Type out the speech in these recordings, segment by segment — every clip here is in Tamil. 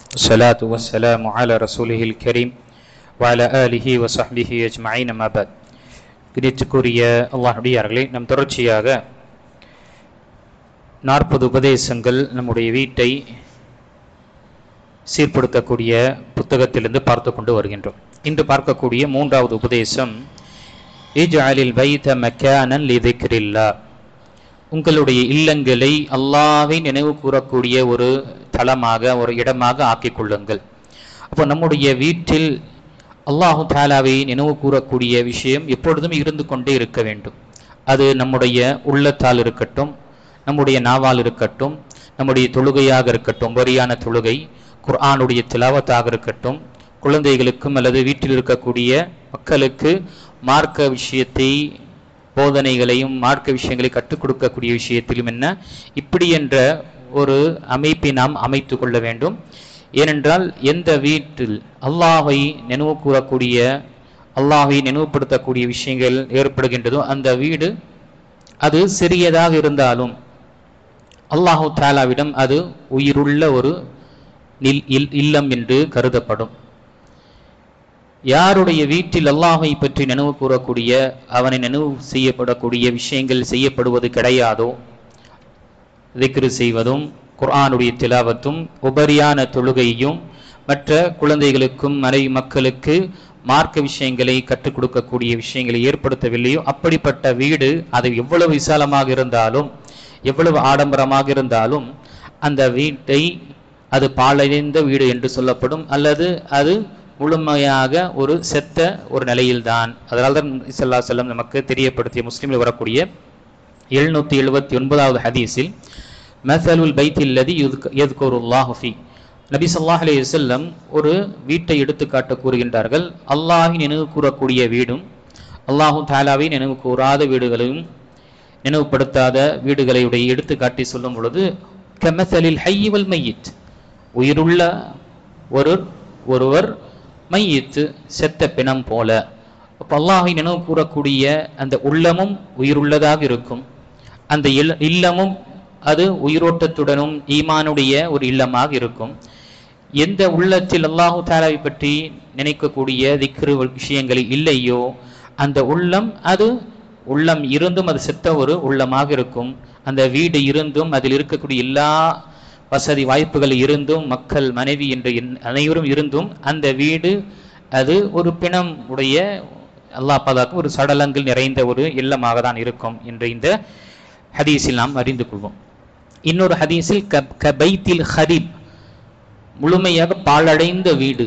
الصلاة والسلام على رسوله الكريم وعلى آله وصحبه أجمعين ما بعد. கிறிஸ்துக்குரிய அல்லாஹ்வுடையார்களே, நம் தொடர்ச்சியாக 40 உபதேசங்கள் நம்முடைய வீட்டை சீர்படுத்தக்கூடிய புத்தகத்திலிருந்து பார்த்து கொண்டு வருகின்றோம். இன்று பார்க்கக்கூடிய 3வது உபதேசம், இஜ்அலில் பைத மக்கானன் லிذிக்ரில்லாஹ், உங்களுடைய இல்லங்களை அல்லாஹ்வை நினைவு கூறக்கூடிய ஒரு தளமாக, ஒரு இடமாக ஆக்கிக் கொள்ளுங்கள். அப்போ நம்முடைய வீட்டில் அல்லாஹு தாலாவை நினைவு கூறக்கூடிய விஷயம் எப்பொழுதும் இருந்து கொண்டே இருக்க வேண்டும். அது நம்முடைய உள்ளத்தால் இருக்கட்டும், நம்முடைய நாவால் இருக்கட்டும், நம்முடைய தொழுகையாக இருக்கட்டும், வரியான தொழுகை, குர்ஆனுடைய திலாவத்தாக இருக்கட்டும், குழந்தைகளுக்கும் அல்லது வீட்டில் இருக்கக்கூடிய மக்களுக்கு மார்க்க விஷயத்தை, போதனைகளையும் மார்க்க விஷயங்களை கற்றுக் கொடுக்கக்கூடிய விஷயத்திலும் என்ன இப்படி என்ற ஒரு அமைப்பை நாம் அமைத்து கொள்ள வேண்டும். ஏனென்றால் எந்த வீட்டில் அல்லாஹை நினைவு கூறக்கூடிய, அல்லாஹை நினைவுபடுத்தக்கூடிய விஷயங்கள் ஏற்படுகின்றதோ அந்த வீடு அது சிறியதாக இருந்தாலும் அல்லாஹு தாலாவிடம் அது உயிருள்ள ஒரு இல்லம் என்று கருதப்படும். யாருடைய வீட்டில் அல்லாஹை பற்றி நினைவு கூறக்கூடிய, அவனை நினைவு செய்யப்படக்கூடிய விஷயங்கள் செய்யப்படுவது கிடையாதோ, திக்ரு செய்வதும் குர்ஆனுடைய திலாவத்தும் உபரியான தொழுகையும் மற்ற குழந்தைகளுக்கும் மனைவி மக்களுக்கு மார்க்க விஷயங்களை கற்றுக் கொடுக்கக்கூடிய விஷயங்களை ஏற்படுத்தவில்லையோ, அப்படிப்பட்ட வீடு அது எவ்வளவு விசாலமாக இருந்தாலும், எவ்வளவு ஆடம்பரமாக இருந்தாலும் அந்த வீட்டை அது பாழடைந்த வீடு என்று சொல்லப்படும், அல்லது அது முழுமையாக ஒரு செத்த ஒரு நிலையில்தான். அதனால்தான் ஸல்லல்லாஹு அலைஹி வஸல்லம் நமக்கு தெரியப்படுத்திய முஸ்லிமில் வரக்கூடிய 779வது ஹதீஸில், மஸலுல் பைத்தில்லதி யذ்குருல்லாஹு ஃபீ, நபி ஸல்லல்லாஹு அலைஹி வஸல்லம் ஒரு வீட்டை எடுத்துக்காட்ட கூறுகின்றார்கள். அல்லாஹ்வை நினைவு கூறக்கூடிய வீடும் அல்லாஹு தாலாவை நினைவு கூறாத வீடுகளையும் நினைவுபடுத்தாத வீடுகளையுடைய எடுத்துக்காட்டி சொல்லும் பொழுது, கமஸலில் ஹய்ய் வல் மய்யித், உயிருள்ள ஒருவர் மையித்து செத்த பிணம் போல. அப்போ அல்லாஹை நினைவு கூறக்கூடிய அந்த உள்ளமும் உயிருள்ளதாக இருக்கும், அந்த இல்லமும் அது உயிரோட்டத்துடனும் ஈமானுடைய ஒரு இல்லமாக இருக்கும். எந்த உள்ளத்தில் அல்லாஹு தாலாவை பற்றி நினைக்கக்கூடிய திக்ரு விஷயங்கள் இல்லையோ அந்த உள்ளம் இருந்தும் அது செத்த ஒரு உள்ளமாக இருக்கும். அந்த வீடு இருந்தும் அதில் இருக்கக்கூடிய எல்லா வசதி வாய்ப்புகள் இருந்தும், மக்கள் மனைவி என்று அனைவரும் இருந்தும் அந்த வீடு அது ஒரு பிணம் உடைய, அல்லாஹ் பாதுகாக்கும், ஒரு சடலங்கள் நிறைந்த ஒரு இல்லமாக தான் இருக்கும் என்று இந்த ஹதீஸில் நாம் அறிந்து கொள்வோம். இன்னொரு ஹதீஸில் கபைத்தில் ஹரிப், முழுமையாக பாழடைந்த வீடு,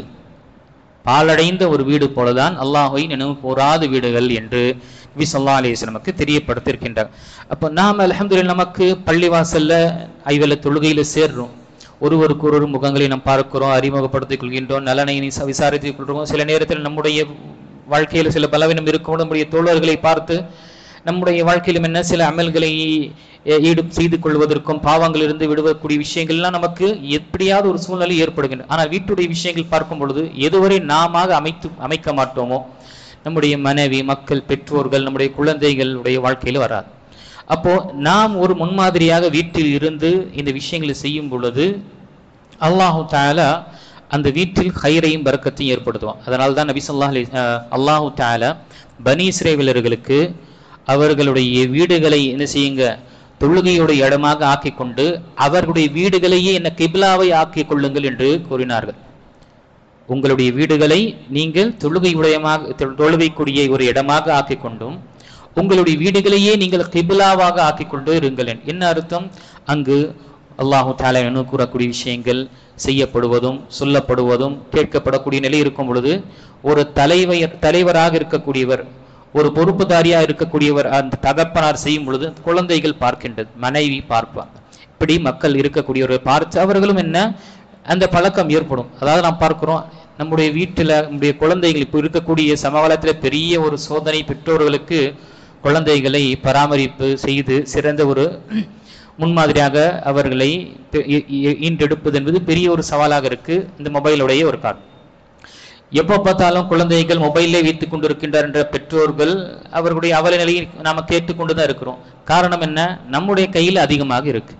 பாழடைந்த ஒரு வீடு போலதான் அல்லாஹை நினைவு கூறாத வீடுகள் என்று நபி ஸல்லல்லாஹு அலைஹி வஸல்லம் நமக்கு தெரியப்படுத்தியிருக்கின்றார். அப்போ நாம் அல்ஹம்துலில்லாஹ் நமக்கு பள்ளிவாசல்ல ஐவேளை தொழுகையில சேர்றோம், ஒருவருக்கு ஒரு முகங்களை நாம் பார்க்கிறோம், அறிமுகப்படுத்திக் கொள்கின்றோம், நலனை விசாரித்துக் கொள்கிறோம். சில நேரத்தில் நம்முடைய வாழ்க்கையில் சில பலவீனம் இருக்கும், நம்முடைய தோழர்களை பார்த்து நம்முடைய வாழ்க்கையிலும் என்ன சில அமல்களை செய்து கொள்வதற்கும் பாவங்களிலிருந்து விடுவக்கூடிய விஷயங்கள்லாம் நமக்கு எப்படியாவது ஒரு சூழ்நிலை ஏற்படுகின்றன. ஆனால் வீட்டுடைய விஷயங்கள் பார்க்கும் பொழுது எதுவரை நாம அமைக்க மாட்டோமோ நம்முடைய மனைவி, மக்கள், பெற்றோர்கள், நம்முடைய குழந்தைகளுடைய வாழ்க்கையில் வராது. அப்போ நாம் ஒரு முன்மாதிரியாக வீட்டில் இருந்து இந்த விஷயங்களை செய்யும் பொழுது அல்லாஹு தஆலா அந்த வீட்டில் ஹைரையும் பரக்கத்தையும் ஏற்படுத்துவான். அதனால தான் நபி ஸல்லல்லாஹு அலைஹி அல்லாஹு தஆலா பனி இஸ்ரவேலர்களுக்கு அவர்களுடைய வீடுகளை என்ன செய்யுங்க, தொழுகையுடைய இடமாக ஆக்கிக் கொண்டு அவர்களுடைய வீடுகளையே என்ன கிப்லாவை ஆக்கிக் கொள்ளுங்கள் என்று கூறினார்கள். உங்களுடைய வீடுகளை நீங்கள் தொழுகைக்குரிய ஒரு இடமாக ஆக்கிக் கொண்டும் உங்களுடைய வீடுகளையே நீங்கள் கிப்லாவாக ஆக்கிக் கொண்டு இருங்கள். என்ன அர்த்தம்? அங்கு அல்லாஹு தஆலா நினைவு கூறக்கூடிய விஷயங்கள் செய்யப்படுவதும் சொல்லப்படுவதும் கேட்கப்படக்கூடிய நிலை இருக்கும் பொழுது ஒரு தலைவராக இருக்கக்கூடியவர், ஒரு பொறுப்புதாரியாக இருக்கக்கூடியவர், அந்த தகப்பனார் செய்யும் பொழுது குழந்தைகள் பார்க்கின்றது, மனைவி பார்ப்பாங்க, இப்படி மக்கள் இருக்கக்கூடியவரை பார்த்து அவர்களும் என்ன அந்த பழக்கம் ஏற்படும். அதாவது நாம் பார்க்கிறோம் நம்முடைய வீட்டில் நம்முடைய குழந்தைகள் இப்போ இருக்கக்கூடிய சமகாலத்தில் பெரிய ஒரு சோதனை, பெற்றோர்களுக்கு குழந்தைகளை பராமரிப்பு செய்து சிறந்த ஒரு முன்மாதிரியாக அவர்களை ஈண்டெடுப்பது என்பது பெரிய ஒரு சவாலாக இருக்கு. இந்த மொபைலுடைய ஒரு காரணம், எப்போ பார்த்தாலும் குழந்தைகள் மொபைலே வைத்துக் கொண்டிருக்கின்றார் என்ற பெற்றோர்கள் அவர்களுடைய அவல நிலையை நாம கேட்டுக்கொண்டுதான் இருக்கிறோம். காரணம் என்ன? நம்முடைய கையில் அதிகமாக இருக்கு.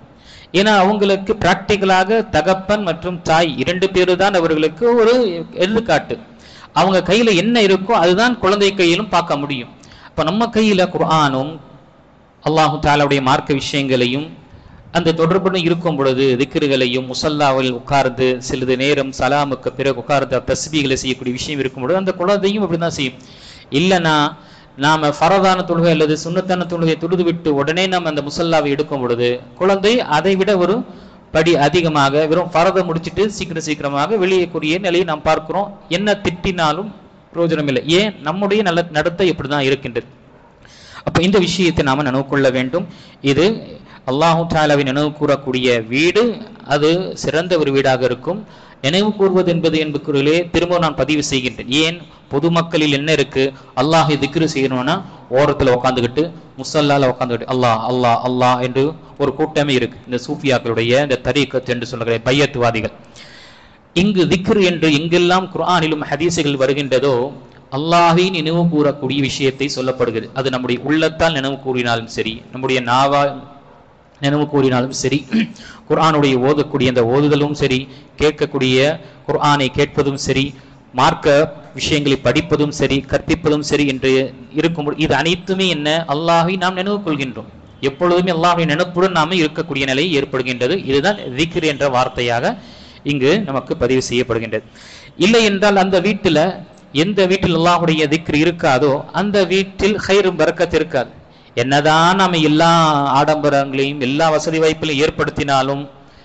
ஏன்னா அவங்களுக்கு பிராக்டிக்கலாக தகப்பன் மற்றும் தாய் 2 பேரு தான் அவர்களுக்கு ஒரு எடுத்துக்காட்டு. அவங்க கையில என்ன இருக்கோ அதுதான் குழந்தை கையிலும் பார்க்க முடியும். அப்ப நம்ம கையில குர்ஆனும் அல்லாஹு தஆலாவுடைய மார்க்க விஷயங்களையும் அந்த தொடர்புடன் இருக்கும் பொழுது திக்ருகளையும் முசல்லாவில் உட்கார்ந்து சிறிது நேரம் சலாமுக்கு பிறகு உட்கார்ந்து தஸ்பீகளை செய்யக்கூடிய விஷயம் இருக்கும் பொழுது அந்த குழந்தையும் அப்படிதான் செய்யும். இல்லைன்னா நாம ஃபரதான தொழுகை அல்லது சுன்னத்தான தொழுகை தொழுது விட்டு உடனே நாம் அந்த முசல்லாவை எடுக்கும் பொழுது குழந்தை அதை விட ஒரு படி அதிகமாக வெறும் ஃபரதை முடிச்சுட்டு சீக்கிரமாக வெளியேக்கூடிய நிலையை நாம் பார்க்கிறோம். என்ன திட்டினாலும் பிரயோஜனம் இல்லை. ஏன்? நம்முடைய நல்ல நடத்தை இப்படிதான் இருக்கின்றது. அப்ப இந்த விஷயத்தை நாம நினைவு கொள்ள வேண்டும். இது அல்லாஹு தஆலாவை நினைவு கூறக்கூடிய வீடு, அது சிறந்த ஒரு வீடாக இருக்கும். நினைவு கூறுவது என்பது திரும்ப நான் பதிவு செய்கின்றேன். ஏன்? பொதுமக்களில் என்ன இருக்கு? அல்லாஹை திக்ரு செய்யணும்னா ஓரத்துல உட்காந்துக்கிட்டு முசல்லால உட்காந்துக்கிட்டு அல்லாஹ் அல்லாஹ் அல்லாஹ் என்று ஒரு கூட்டமே இருக்கு. இந்த சூஃபியாக்களுடைய இந்த தரீக்கத் என்று சொல்லுகிற பையத்துவாதிகள். இங்கு திக்ரு என்று எங்கெல்லாம் குர்ஆனிலும் ஹதீஸுகள் வருகின்றதோ அல்லாஹை நினைவு கூறக்கூடிய விஷயத்தை சொல்லப்படுகிறது. அது நம்முடைய உள்ளத்தால் நினைவு கூறினாலும் சரி, நம்முடைய நாவால் நினைவு கூறினாலும் சரி, குர்ஆனுடைய ஓதக்கூடிய அந்த ஓதுதலும் சரி, கேட்கக்கூடிய குர்ஆனை கேட்பதும் சரி, மார்க்க விஷயங்களை படிப்பதும் சரி, கற்பிப்பதும் சரி என்று இருக்கும். இது அனைத்துமே என்ன? அல்லாஹை நாம் நினைவு கொள்கின்றோம். எப்பொழுதுமே அல்லாஹ்வை நினைப்புடன் நாம இருக்கக்கூடிய நிலை ஏற்படுகின்றது. இதுதான் திக்ர் என்ற வார்த்தையாக இங்கு நமக்கு பதிவு செய்யப்படுகின்றது. இல்லை என்றால் அந்த வீட்டுல எந்த வீட்டில் அல்லாஹ்வுடைய திக்ர் இருக்காதோ அந்த வீட்டில் ஹைரும் பரக்கத் இருக்காது. என்னதான் நாம எல்லா ஆடம்பரங்களையும் எல்லா வசதி வாய்ப்புகளையும் ஏற்படுத்தினாலும்,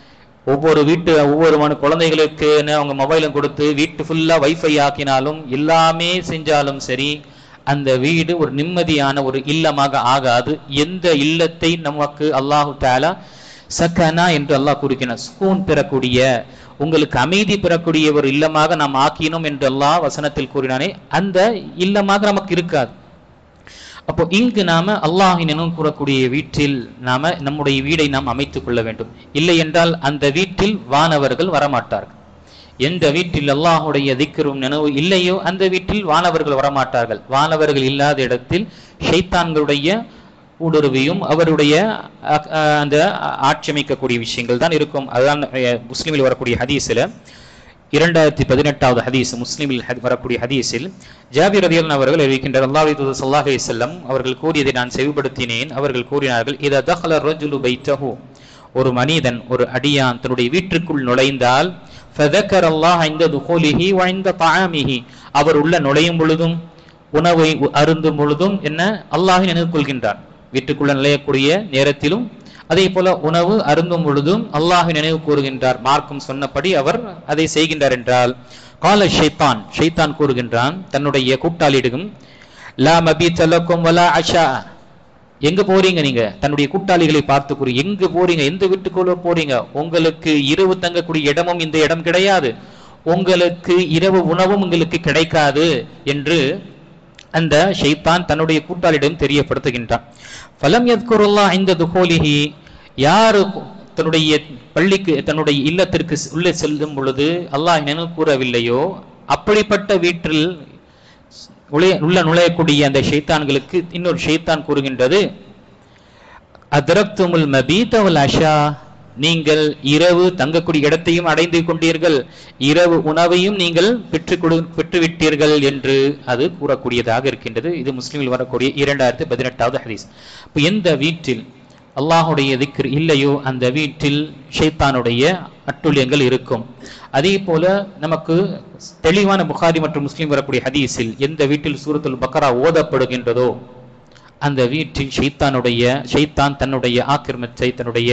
ஒவ்வொரு குழந்தைகளுக்கு அவங்க மொபைலும் கொடுத்து வீட்டு ஃபுல்லா வைஃபை ஆக்கினாலும், எல்லாமே செஞ்சாலும் சரி, அந்த வீடு ஒரு நிம்மதியான ஒரு இல்லமாக ஆகாது. எந்த இல்லத்தை நமக்கு அல்லாஹு தஆலா சக்கனா என்று அல்லாஹ் கூறுகிறான், சுகூன் பெறக்கூடிய, உங்களுக்கு அமைதி பெறக்கூடிய ஒரு இல்லமாக நாம் ஆக்கினோம் என்று அல்லாஹ் வசனத்தில் கூறினானே, அந்த இல்லமாக நமக்கு இருக்காது. அப்போ இங்கு நாம அல்லாஹை நினைவு கூறக்கூடிய வீட்டில் நாம நம்முடைய வீடை நாம் அமைத்துக் கொள்ள வேண்டும். இல்லை என்றால் அந்த வீட்டில் வானவர்கள் வரமாட்டார்கள். எந்த வீட்டில் அல்லாஹுடைய திக்ரும் நினைவு இல்லையோ அந்த வீட்டில் வானவர்கள் வரமாட்டார்கள். வானவர்கள் இல்லாத இடத்தில் ஷைத்தான்களுடைய ஊடுருவியும் அவருடைய அந்த ஆட்சேபிக்கக்கூடிய விஷயங்கள் தான் இருக்கும். அதுதான் முஸ்லிமில் வரக்கூடிய ஹதீஸ்ல 2018வது ஹதீஸ், முஸ்லிமில் வரக்கூடிய ஹதீஸில் ஜாபிர் ரலியல்லாஹு அவர்கள் அறிவிக்கின்றார், அல்லாஹ்வுடைய தூதர் ஸல்லல்லாஹு அலைஹி வஸல்லம் அவர்கள் கூறியதை நான் செவிப்படுத்தினேன். அவர்கள் கூறினார்கள், இதா தഖல ரஜுலு பைத்தஹு, ஒரு மனிதன் ஒரு அடியான் தன்னுடைய வீட்டுக்குள் நுழைந்தால், ஃபதக்கர அல்லாஹ் இன்த துகூலிஹி வ இன்த தஆமிஹி, அவர் உள்ள நுழையும் பொழுதும் உணவை அருந்தும் பொழுதும் என்ன அல்லாஹ்வை நினைவு கொள்கின்றார். வீட்டுக்குள்ள நுழையக்கூடிய நேரத்திலும் அதே போல உணவு அருந்தும் பொழுதும் அல்லாஹ்வை நினைவு கூறுகின்றார். மார்க்கம் சொன்னபடி அவர் அதை செய்கின்றார் என்றால், கால ஷைத்தான், ஷைத்தான் கூறுகின்றான் தன்னுடைய கூட்டாளியிடம், லா மபீத லக்கும் வலா அஷா, எங்க போறீங்க நீங்க? தன்னுடைய கூட்டாளிகளை பார்த்து கூறி, எங்க போறீங்க? எந்த வீட்டுக்குள்ள போறீங்க? உங்களுக்கு இரவு தங்கக்கூடிய இடமும் இந்த இடம் கிடையாது, உங்களுக்கு இரவு உணவும் உங்களுக்கு கிடைக்காது என்று அந்த ஷைத்தான் தன்னுடைய கூட்டாளியிடம் தெரியப்படுத்துகின்றான். ஃபலம் யத்குருல்லாஹ் இன்த துகூலிஹி, யாரு தன்னுடைய பள்ளிக்கு தன்னுடைய இல்லத்திற்கு உள்ளே செல்லும் பொழுது அல்லாஹ் நினைவு கூறவில்லையோ அப்படிப்பட்ட வீட்டில் உள்ள நுழையக்கூடிய அந்த ஷைத்தான்களுக்கு இன்னொரு ஷைத்தான் கூறுகின்றது, அத்ரக்துமுல் மபீத வல் அஷா, நீங்கள் இரவு தங்கக்கூடிய இடத்தையும் அடைந்து கொண்டீர்கள், இரவு உணவையும் நீங்கள் பெற்றுவிட்டீர்கள் என்று அது கூறக்கூடியதாக இருக்கின்றது. இது முஸ்லிமில் வரக்கூடிய 2018வது ஹதீஸ். இப்போ எந்த வீட்டில் அல்லாஹுடைய திக்ர் இல்லையோ அந்த வீட்டில் ஷைத்தானுடைய அட்டுழியங்கள் இருக்கும். அதே போல நமக்கு தெளிவான புகாரி மற்றும் முஸ்லிம் வரக்கூடிய ஹதீஸில் எந்த வீட்டில் சூரத்துல் பக்ரா ஓதப்படுகின்றதோ அந்த வீட்டில் ஷைத்தான் தன்னுடைய ஆக்கிரமித்தை தன்னுடைய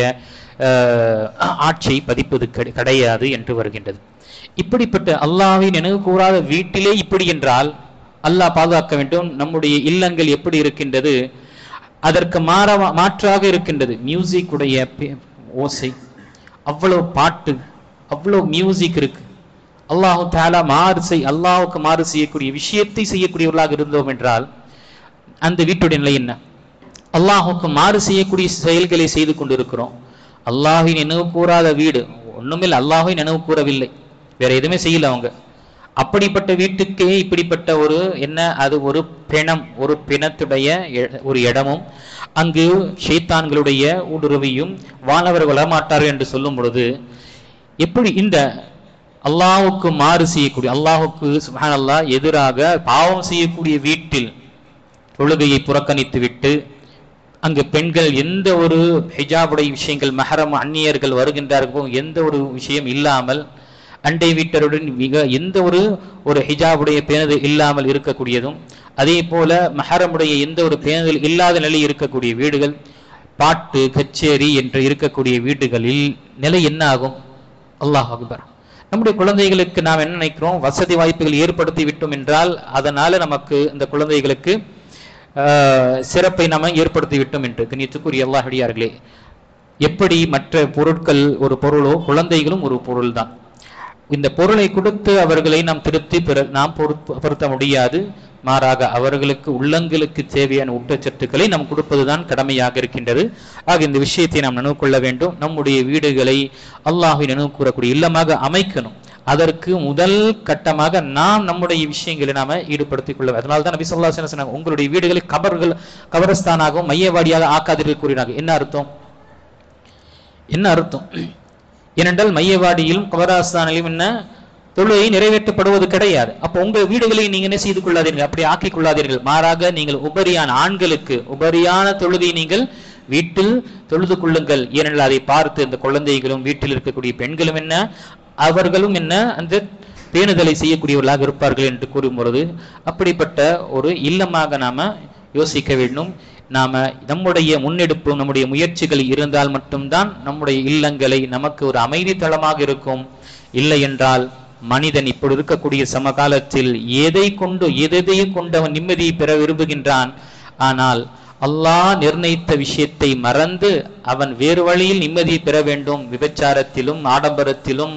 ஆட்சியை பதிப்பது கிடையாது என்று வருகின்றது. இப்படிப்பட்ட அல்லாஹ்வை நினைவு கூறாத வீட்டிலே இப்படி என்றால் அல்லாஹ் பாதுகாக்க வேண்டும். நம்முடைய இல்லங்கள் எப்படி இருக்கின்றது? அதற்கு மாற்றாக இருக்கின்றது. மியூசிக் உடைய ஓசை, அவ்வளவு பாட்டு, அவ்வளவு மியூசிக் இருக்கு. அல்லாஹு தஆலா அல்லாஹுக்கு மாறு செய்யக்கூடிய விஷயத்தை செய்யக்கூடியவர்களாக இருந்தோம் என்றால் அந்த வீட்டுடைய நிலை என்ன? அல்லாஹுக்கு மாறு செய்யக்கூடிய செயல்களை செய்து கொண்டிருக்கிறோம். அல்லாஹ்வை நினைவு கூறாத வீடு, ஒண்ணுமில்லை, அல்லாஹ்வை நினைவு கூறவில்லை, வேற எதுவுமே செய்யல அவங்க. அப்படிப்பட்ட வீட்டுக்கே இப்படிப்பட்ட ஒரு என்ன, அது ஒரு பிணம், ஒரு பிணத்துடைய ஒரு இடமும் அங்கு ஷைத்தான்களுடைய ஊடுருவியும் வானவர் வரமாட்டார்கள் என்று சொல்லும் பொழுது, எப்படி இந்த அல்லாஹ்வுக்கு மாறு செய்யக்கூடிய, அல்லாஹ்வுக்கு சுப்ஹானல்லாஹ் எதிராக பாவம் செய்யக்கூடிய வீட்டில் தொழுகையை புறக்கணித்து விட்டு, அங்கு பெண்கள் எந்த ஒரு ஹிஜாபுடைய விஷயங்கள், மஹரம் அந்நியர்கள் வருகின்றார்கள் எந்த ஒரு விஷயம் இல்லாமல், அண்டை வீட்டருடன் மிக எந்த ஒரு ஹிஜாபுடைய பேணுதல் இல்லாமல் இருக்கக்கூடியதும், அதே போல மஹரமுடைய எந்த ஒரு பேணுதல் இல்லாத நிலை இருக்கக்கூடிய வீடுகள், பாட்டு கச்சேரி என்று இருக்கக்கூடிய வீடுகளில் நிலை என்ன ஆகும்? அல்லாஹ் அக்பர். நம்முடைய குழந்தைகளுக்கு நாம் என்ன நினைக்கிறோம்? வசதி வாய்ப்புகள் ஏற்படுத்தி விட்டோம் என்றால் அதனால நமக்கு இந்த குழந்தைகளுக்கு சிறப்பை நாம ஏற்படுத்தி விட்டோம் என்று. கண்ணியத்துக்குரிய அல்லாஹ் அடியார்களே, எப்படி மற்ற பொருட்கள் ஒரு பொருளோ குழந்தைகளும் ஒரு பொருள் தான். இந்த பொருளை கொடுத்து அவர்களை நாம் திருப்தி நாம் பொருத்த முடியாது. மாறாக அவர்களுக்கு உள்ளங்களுக்கு தேவையான ஊட்டச்சத்துக்களை நாம் கொடுப்பதுதான் கடமையாக இருக்கின்றது. ஆக இந்த விஷயத்தை நாம் நினைவு கொள்ள வேண்டும். நம்முடைய வீடுகளை அல்லாஹ்வை நினைவு கூறக்கூடிய இல்லமாக அமைக்கணும். அதற்கு முதல் கட்டமாக நாம் நம்முடைய விஷயங்களை நாம ஈடுபடுத்திக் கொள்ள. அதனால்தான் நபி ஸல்லல்லாஹு அலைஹி வஸல்லம் சொன்னாங்க, உங்களுடைய வீடுகளை கபரஸ்தானாகவும் மையவாடியாக ஆக்காதீர்கள் கூறினாங்க. என்ன அர்த்தம்? என்ன அர்த்தம்? ஏனென்றால் மையவாடியிலும் கபரஸ்தானிலும் என்ன தொழுகை நிறைவேற்றப்படுவது கிடையாது. அப்போ உங்க வீடுகளை நீங்க என்ன செய்து கொள்ளாதீர்கள், அப்படி ஆக்கிக் கொள்ளாதீர்கள். மாறாக நீங்கள் உபரியான ஆண்களுக்கு உபரியான தொழுகை நீங்கள் வீட்டில் தொழுது கொள்ளுங்கள். ஏனென்றால் அதை பார்த்து இந்த குழந்தைகளும் வீட்டில் இருக்கக்கூடிய பெண்களும் என்ன, அவர்களும் என்ன அந்த பேணுதலை செய்யக்கூடியவர்களாக இருப்பார்கள் என்று கூறும் பொழுது, அப்படிப்பட்ட ஒரு இல்லமாக நாம யோசிக்க வேண்டும். நாம நம்முடைய முன்னெடுப்பு, நம்முடைய முயற்சிகள் இருந்தால் மட்டும்தான் நம்முடைய இல்லங்களை நமக்கு ஒரு அமைதி தளமாக இருக்கும். இல்லை என்றால் மனிதன் இப்படி இருக்கக்கூடிய சமகாலத்தில் எதையும் கொண்டு அவன் நிம்மதியை பெற விரும்புகின்றான். ஆனால் அல்லாஹ் நிர்ணயித்த விஷயத்தை மறந்து அவன் வேறு வழியில் நிம்மதியை பெற வேண்டும். விபச்சாரத்திலும் ஆடம்பரத்திலும்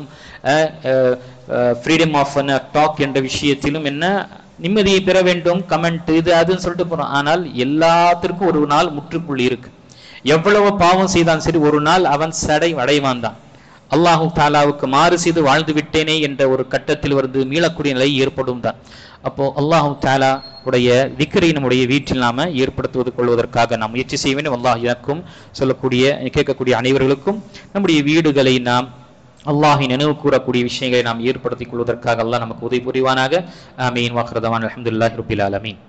ஃப்ரீடம் ஆஃப் டாக் என்ற விஷயத்திலும் என்ன நிம்மதியை பெற வேண்டும். கமெண்ட் இது அதுன்னு சொல்லிட்டு போறோம். ஆனால் எல்லாத்திற்கும் ஒரு நாள் முற்றுப்புள்ளி இருக்கு. எவ்வளவு பாவம் செய்தான் சரி, ஒரு நாள் அவன் அடைவான் தான். அல்லாஹு தாலாவுக்கு மாறு செய்து வாழ்ந்து விட்டேனே என்ற ஒரு கட்டத்தில் வந்து மீளக்கூடிய நிலை ஏற்படும் தான். அப்போ அல்லாஹு தாலா உடைய திக்ரை நம்முடைய வீட்டில் நாம ஏற்படுத்துவது கொள்வதற்காக நாம் முயற்சி செய்ய வேண்டும். அல்லாஹ் எனக்கும் கேட்கக்கூடிய அனைவர்களுக்கும் நம்முடைய வீடுகளை நாம் அல்லாஹ்வை நினைவு கூறக்கூடிய விஷயங்களை நாம் ஏற்படுத்திக் கொள்வதற்காக அல்லாஹ் நமக்கு உதவி புரிவானாக. ஆமீன். வாஹிரு தஅவானா அல்ஹம்துலில்லாஹி ரப்பில் ஆலமீன்.